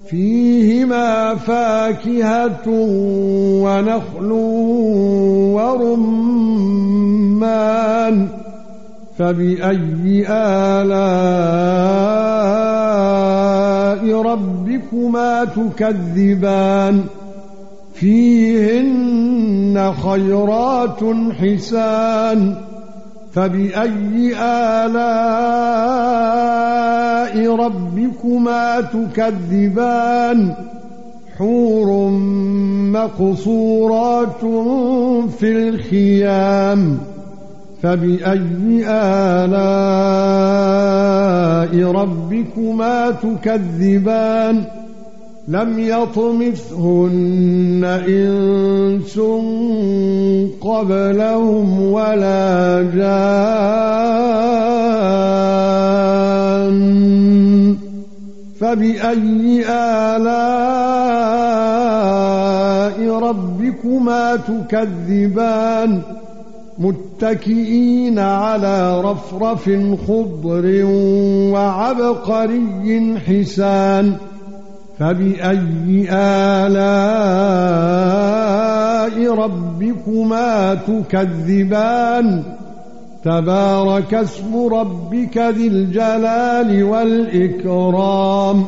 فيهما فاكهة ونخل ورمان فبأي آلاء ربكما تكذبان فيهن خيرات حسان فبأي آلاء ربكما تكذبان حور مقصورات في الخيام فبأي آلاء ربكما تكذبان لم يطمثهن إنس قبلهم ولا جان فبأي آلاء ربكما تكذبان متكئين على رفرف خضر وعبقري حسان فبأي آلاء ربكما تكذبان تبارك اسم ربك ذي الجلال والإكرام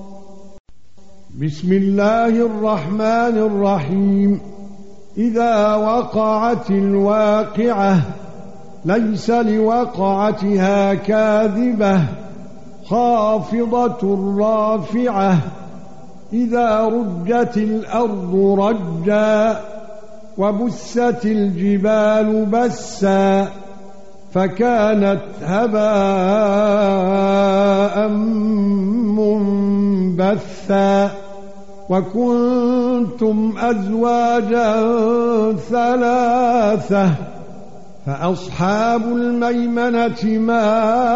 بسم الله الرحمن الرحيم إذا وقعت الواقعة ليس لوقعتها كاذبة خافضة رافعة إذا رجت الأرض رجا وبست الجبال بسا فكانت هباء منبثا وكنتم أزواجا ثلاثة فأصحاب الميمنة ما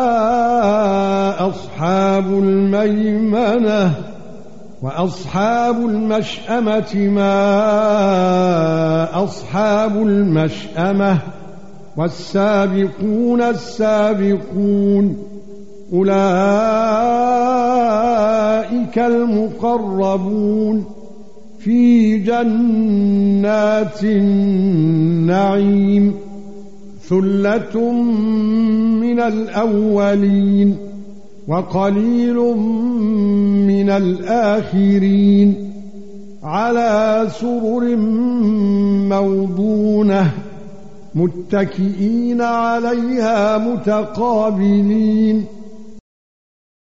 أصحاب الميمنة وأصحاب المشأمة ما أصحاب المشأمة والسابقون السابقون أولئك المقربون في جنات النعيم ثلة من الأولين وقليل من الآخرين على سرر موضونة متكئين عليها متقابلين